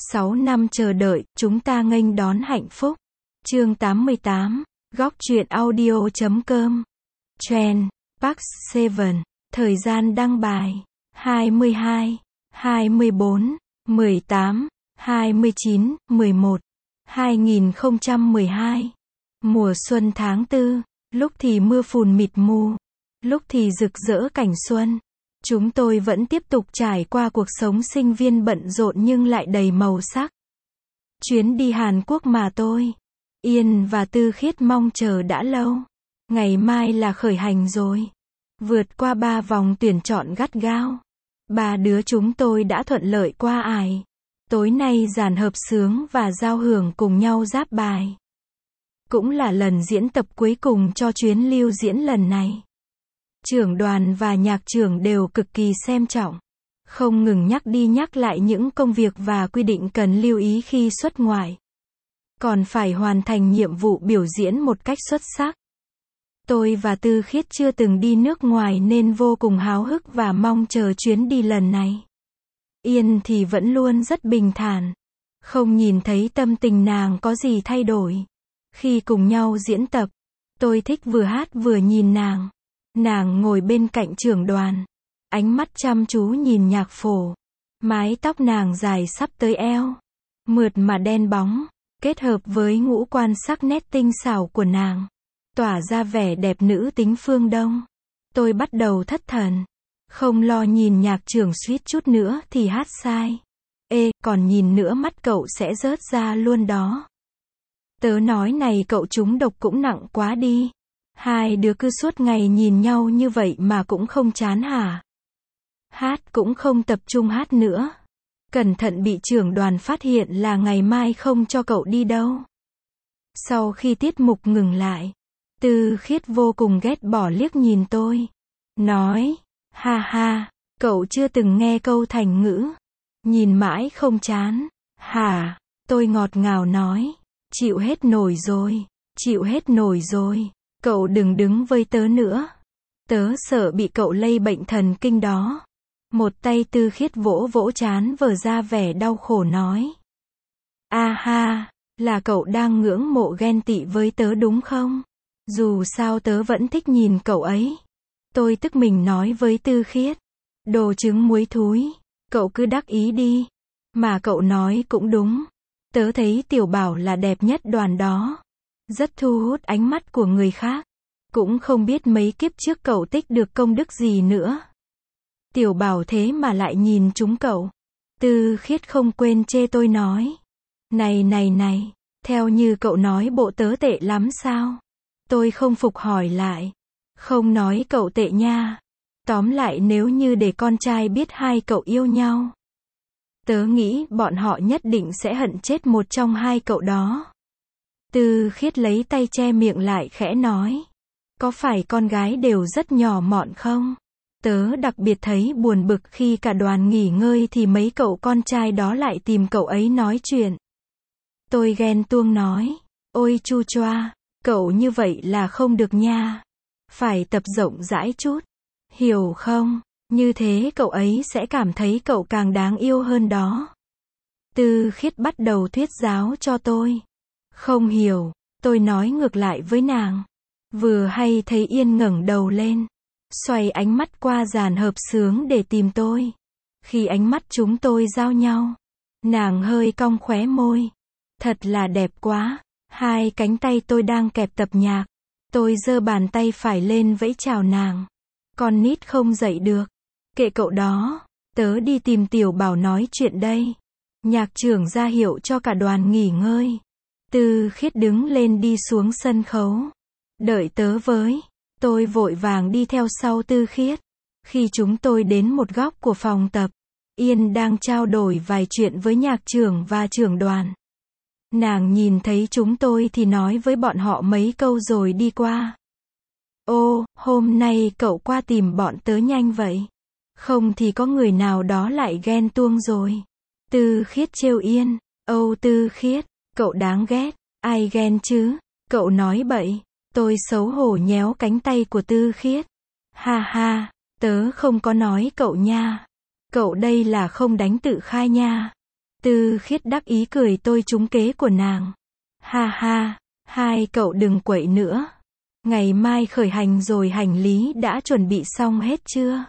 6 năm chờ đợi, chúng ta nghênh đón hạnh phúc. Chương 88, góc truyện audio.com. Trend, Park Seven. Thời gian đăng bài: 22, 24, 18, 29, 11, 2012. Mùa xuân tháng 4, lúc thì mưa phùn mịt mù, lúc thì rực rỡ cảnh xuân. Chúng tôi vẫn tiếp tục trải qua cuộc sống sinh viên bận rộn nhưng lại đầy màu sắc. Chuyến đi Hàn Quốc mà tôi, Yên và Tư Khiết mong chờ đã lâu. Ngày mai là khởi hành rồi. Vượt qua 3 vòng tuyển chọn gắt gao, 3 đứa chúng tôi đã thuận lợi qua ải. Tối nay dàn hợp xướng và giao hưởng cùng nhau ráp bài. Cũng là lần diễn tập cuối cùng cho chuyến lưu diễn lần này. Trưởng đoàn và nhạc trưởng đều cực kỳ xem trọng, không ngừng nhắc đi nhắc lại những công việc và quy định cần lưu ý khi xuất ngoại. Còn phải hoàn thành nhiệm vụ biểu diễn một cách xuất sắc. Tôi và Tư Khiết chưa từng đi nước ngoài nên vô cùng háo hức và mong chờ chuyến đi lần này. Yên thì vẫn luôn rất bình thản, không nhìn thấy tâm tình nàng có gì thay đổi. Khi cùng nhau diễn tập, tôi thích vừa hát vừa nhìn nàng. Nàng ngồi bên cạnh trưởng đoàn, ánh mắt chăm chú nhìn nhạc phổ. Mái tóc nàng dài sắp tới eo, mượt mà đen bóng, kết hợp với ngũ quan sắc nét tinh xảo của nàng, tỏa ra vẻ đẹp nữ tính phương Đông. Tôi bắt đầu thất thần, không lo nhìn nhạc trưởng suýt chút nữa thì hát sai. Ê, còn nhìn nữa mắt cậu sẽ rớt ra luôn đó. Tớ nói này cậu trúng độc cũng nặng quá đi. Hai đứa cứ suốt ngày nhìn nhau như vậy mà cũng không chán hả? Hát cũng không tập trung hát nữa. Cẩn thận bị trưởng đoàn phát hiện là ngày mai không cho cậu đi đâu. Sau khi tiết mục ngừng lại, Tư Khiết vô cùng ghét bỏ liếc nhìn tôi. Nói, ha ha, cậu chưa từng nghe câu thành ngữ. Nhìn mãi không chán, hả? Tôi ngọt ngào nói, chịu hết nổi rồi, chịu hết nổi rồi. Cậu đừng đứng với tớ nữa. Tớ sợ bị cậu lây bệnh thần kinh đó. Một tay Tư Khiết vỗ vỗ trán vờ ra vẻ đau khổ nói. A ha, là cậu đang ngưỡng mộ ghen tị với tớ đúng không? Dù sao tớ vẫn thích nhìn cậu ấy. Tôi tức mình nói với Tư Khiết. Đồ trứng muối thúi, cậu cứ đắc ý đi. Mà cậu nói cũng đúng. Tớ thấy Tiểu Bảo là đẹp nhất đoàn đó. Rất thu hút ánh mắt của người khác. Cũng không biết mấy kiếp trước cậu tích được công đức gì nữa. Tiểu Bảo thế mà lại nhìn chúng cậu. Tư Khiết không quên chê tôi nói. Này, theo như cậu nói bộ tớ tệ lắm sao? Tôi không phục hỏi lại. Không nói cậu tệ nha. Tóm lại nếu như để con trai biết hai cậu yêu nhau, tớ nghĩ bọn họ nhất định sẽ hận chết một trong hai cậu đó. Tư Khiết lấy tay che miệng lại khẽ nói. Có phải con gái đều rất nhỏ mọn không? Tớ đặc biệt thấy buồn bực khi cả đoàn nghỉ ngơi thì mấy cậu con trai đó lại tìm cậu ấy nói chuyện. Tôi ghen tuông nói. Ôi chu choa, cậu như vậy là không được nha. Phải tập rộng rãi chút. Hiểu không? Như thế cậu ấy sẽ cảm thấy cậu càng đáng yêu hơn đó. Tư Khiết bắt đầu thuyết giáo cho tôi. Không hiểu, tôi nói ngược lại với nàng. Vừa hay thấy Yên ngẩng đầu lên, xoay ánh mắt qua dàn hợp xướng để tìm tôi. Khi ánh mắt chúng tôi giao nhau, nàng hơi cong khóe môi. Thật là đẹp quá. Hai cánh tay tôi đang kẹp tập nhạc. Tôi giơ bàn tay phải lên vẫy chào nàng. Con nít không dậy được. Kệ cậu đó, tớ đi tìm Tiểu Bảo nói chuyện đây. Nhạc trưởng ra hiệu cho cả đoàn nghỉ ngơi. Tư Khiết đứng lên đi xuống sân khấu. Đợi tớ với. Tôi vội vàng đi theo sau Tư Khiết. Khi chúng tôi đến một góc của phòng tập, Yên đang trao đổi vài chuyện với nhạc trưởng và trưởng đoàn. Nàng nhìn thấy chúng tôi thì nói với bọn họ mấy câu rồi đi qua. Ô, hôm nay cậu qua tìm bọn tớ nhanh vậy. Không thì có người nào đó lại ghen tuông rồi. Tư Khiết trêu Yên. Âu Tư Khiết, cậu đáng ghét. Ai ghen chứ? Cậu nói bậy. Tôi xấu hổ nhéo cánh tay của Tư Khiết. Ha ha, tớ không có nói cậu nha. Cậu đây là không đánh tự khai nha. Tư Khiết đắc ý cười tôi trúng kế của nàng. Ha ha, hai cậu đừng quậy nữa. Ngày mai khởi hành rồi, hành lý đã chuẩn bị xong hết chưa?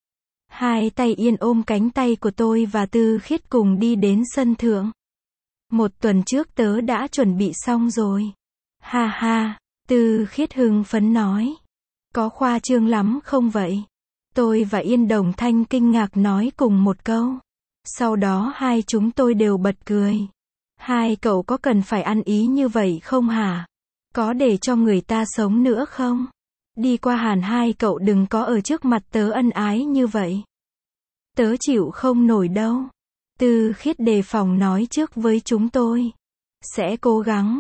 Hai tay Yên ôm cánh tay của tôi và Tư Khiết cùng đi đến sân thượng. Một tuần trước tớ đã chuẩn bị xong rồi. Ha ha, Tư Khiết hưng phấn nói. Có khoa trương lắm không vậy? Tôi và Yên đồng thanh kinh ngạc nói cùng một câu. Sau đó hai chúng tôi đều bật cười. Hai cậu có cần phải ăn ý như vậy không hả? Có để cho người ta sống nữa không? Đi qua Hàn hai cậu đừng có ở trước mặt tớ ân ái như vậy. Tớ chịu không nổi đâu. Tư Khiết đề phòng nói trước với chúng tôi. Sẽ cố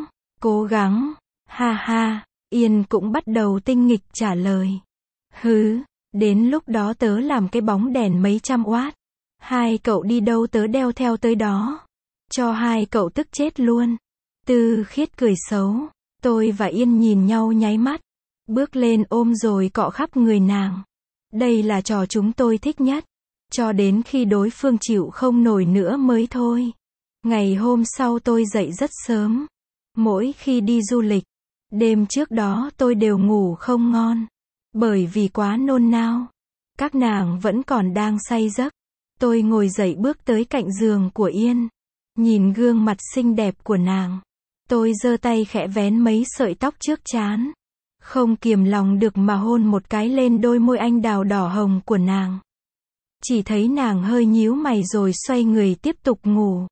gắng, ha ha. Yên cũng bắt đầu tinh nghịch trả lời. Hứ, đến lúc đó tớ làm cái bóng đèn mấy trăm oát. Hai cậu đi đâu tớ đeo theo tới đó. Cho hai cậu tức chết luôn. Tư Khiết cười xấu. Tôi và Yên nhìn nhau nháy mắt. Bước lên ôm rồi cọ khắp người nàng. Đây là trò chúng tôi thích nhất. Cho đến khi đối phương chịu không nổi nữa mới thôi. Ngày hôm sau tôi dậy rất sớm. Mỗi khi đi du lịch, đêm trước đó tôi đều ngủ không ngon. Bởi vì quá nôn nao. Các nàng vẫn còn đang say giấc. Tôi ngồi dậy bước tới cạnh giường của Yên. Nhìn gương mặt xinh đẹp của nàng. Tôi giơ tay khẽ vén mấy sợi tóc trước trán. Không kiềm lòng được mà hôn một cái lên đôi môi anh đào đỏ hồng của nàng. Chỉ thấy nàng hơi nhíu mày rồi xoay người tiếp tục ngủ.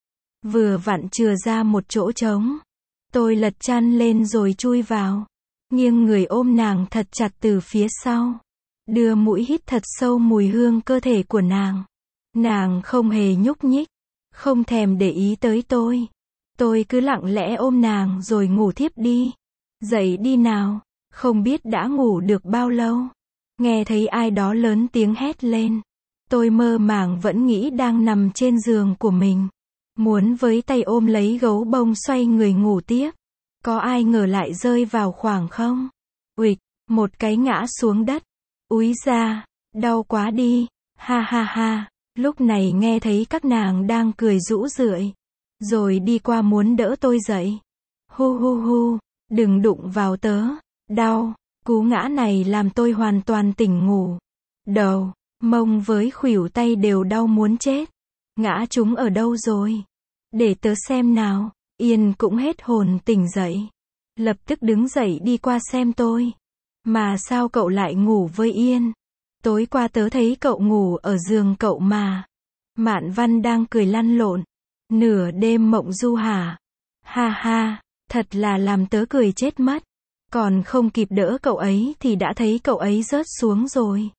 Vừa vặn chừa ra một chỗ trống. Tôi lật chăn lên rồi chui vào. Nghiêng người ôm nàng thật chặt từ phía sau. Đưa mũi hít thật sâu mùi hương cơ thể của nàng. Nàng không hề nhúc nhích. Không thèm để ý tới tôi. Tôi cứ lặng lẽ ôm nàng rồi ngủ thiếp đi. Dậy đi nào. Không biết đã ngủ được bao lâu. Nghe thấy ai đó lớn tiếng hét lên. Tôi mơ màng vẫn nghĩ đang nằm trên giường của mình. Muốn với tay ôm lấy gấu bông xoay người ngủ tiếp. Có ai ngờ lại rơi vào khoảng không. Uịch, một cái ngã xuống đất. Úi da, đau quá đi. Ha ha ha. Lúc này nghe thấy các nàng đang cười rũ rượi. Rồi đi qua muốn đỡ tôi dậy. Hu hu hu, đừng đụng vào tớ. Đau, cú ngã này làm tôi hoàn toàn tỉnh ngủ. Đầu, mông với khuỷu tay đều đau muốn chết. Ngã chúng ở đâu rồi? Để tớ xem nào. Yên cũng hết hồn tỉnh dậy. Lập tức đứng dậy đi qua xem tôi. Mà sao cậu lại ngủ với Yên? Tối qua tớ thấy cậu ngủ ở giường cậu mà. Mạn Văn đang cười lăn lộn. Nửa đêm mộng du hả? Ha ha, thật là làm tớ cười chết mất. Còn không kịp đỡ cậu ấy thì đã thấy cậu ấy rớt xuống rồi.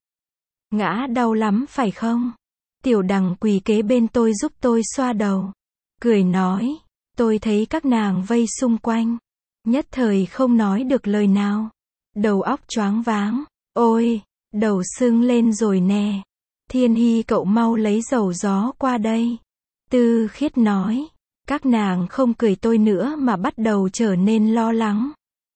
Ngã đau lắm phải không? Tiểu Đằng quỳ kế bên tôi giúp tôi xoa đầu. Cười nói, tôi thấy các nàng vây xung quanh. Nhất thời không nói được lời nào. Đầu óc choáng váng. Ôi, đầu sưng lên rồi nè. Thiên Hy cậu mau lấy dầu gió qua đây. Tư Khiết nói. Các nàng không cười tôi nữa mà bắt đầu trở nên lo lắng.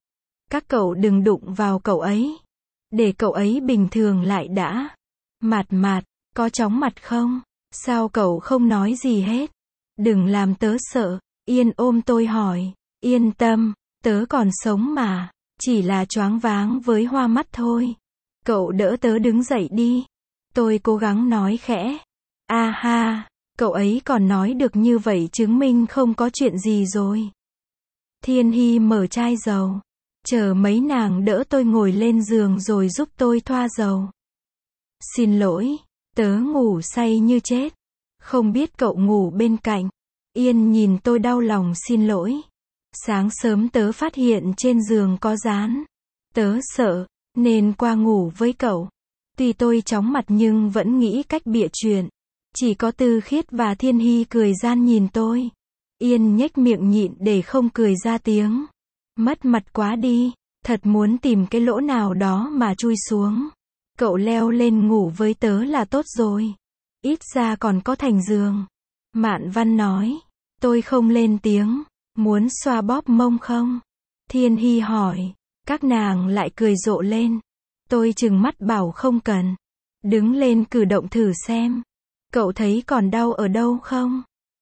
Các cậu đừng đụng vào cậu ấy. Để cậu ấy bình thường lại đã. Mạt Mạt, có chóng mặt không? Sao cậu không nói gì hết? Đừng làm tớ sợ. Yên ôm tôi hỏi. Yên tâm, tớ còn sống mà. Chỉ là choáng váng với hoa mắt thôi. Cậu đỡ tớ đứng dậy đi. Tôi cố gắng nói khẽ. A ha, cậu ấy còn nói được như vậy chứng minh không có chuyện gì rồi. Thiên Hy mở chai dầu. Chờ mấy nàng đỡ tôi ngồi lên giường rồi giúp tôi thoa dầu. Xin lỗi, tớ ngủ say như chết. Không biết cậu ngủ bên cạnh. Yên nhìn tôi đau lòng xin lỗi. Sáng sớm tớ phát hiện trên giường có dán. Tớ sợ, nên qua ngủ với cậu. Tuy tôi chóng mặt nhưng vẫn nghĩ cách bịa chuyện. Chỉ có Tư Khiết và Thiên Hy cười gian nhìn tôi. Yên nhếch miệng nhịn để không cười ra tiếng. Mất mặt quá đi, thật muốn tìm cái lỗ nào đó mà chui xuống. Cậu leo lên ngủ với tớ là tốt rồi. Ít ra còn có thành giường. Mạn Văn nói. Tôi không lên tiếng. Muốn xoa bóp mông không? Thiên Hy hỏi. Các nàng lại cười rộ lên. Tôi trừng mắt bảo không cần. Đứng lên cử động thử xem. Cậu thấy còn đau ở đâu không?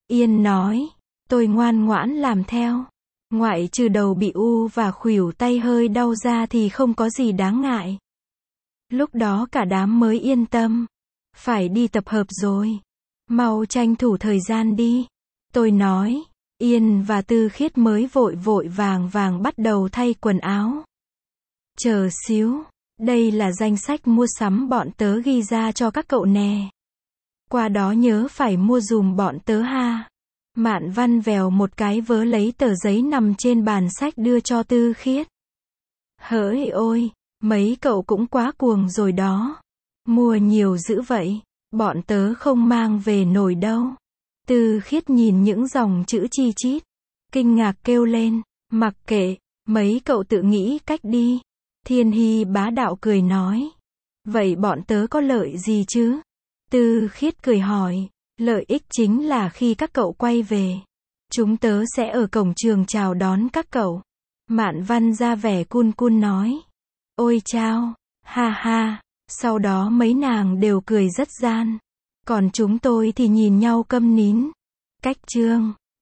Yên nói. Tôi ngoan ngoãn làm theo. Ngoại trừ đầu bị u và khuỷu tay hơi đau ra thì không có gì đáng ngại. Lúc đó cả đám mới yên tâm. Phải đi tập hợp rồi. Mau tranh thủ thời gian đi. Tôi nói. Yên và Tư Khiết mới vội vội vàng vàng bắt đầu thay quần áo. Chờ xíu. Đây là danh sách mua sắm bọn tớ ghi ra cho các cậu nè. Qua đó nhớ phải mua dùm bọn tớ ha. Mạn Văn vèo một cái vớ lấy tờ giấy nằm trên bàn sách đưa cho Tư Khiết. Hỡi ôi, mấy cậu cũng quá cuồng rồi đó. Mua nhiều dữ vậy, bọn tớ không mang về nổi đâu. Tư Khiết nhìn những dòng chữ chi chít, kinh ngạc kêu lên, mặc kệ, mấy cậu tự nghĩ cách đi. Thiên Hy bá đạo cười nói. Vậy bọn tớ có lợi gì chứ? Tư Khiết cười hỏi. Lợi ích chính là khi các cậu quay về, chúng tớ sẽ ở cổng trường chào đón các cậu. Mạn Văn ra vẻ cun cun nói. Ôi chao, ha ha, sau đó mấy nàng đều cười rất gian. Còn chúng tôi thì nhìn nhau câm nín. Cách chương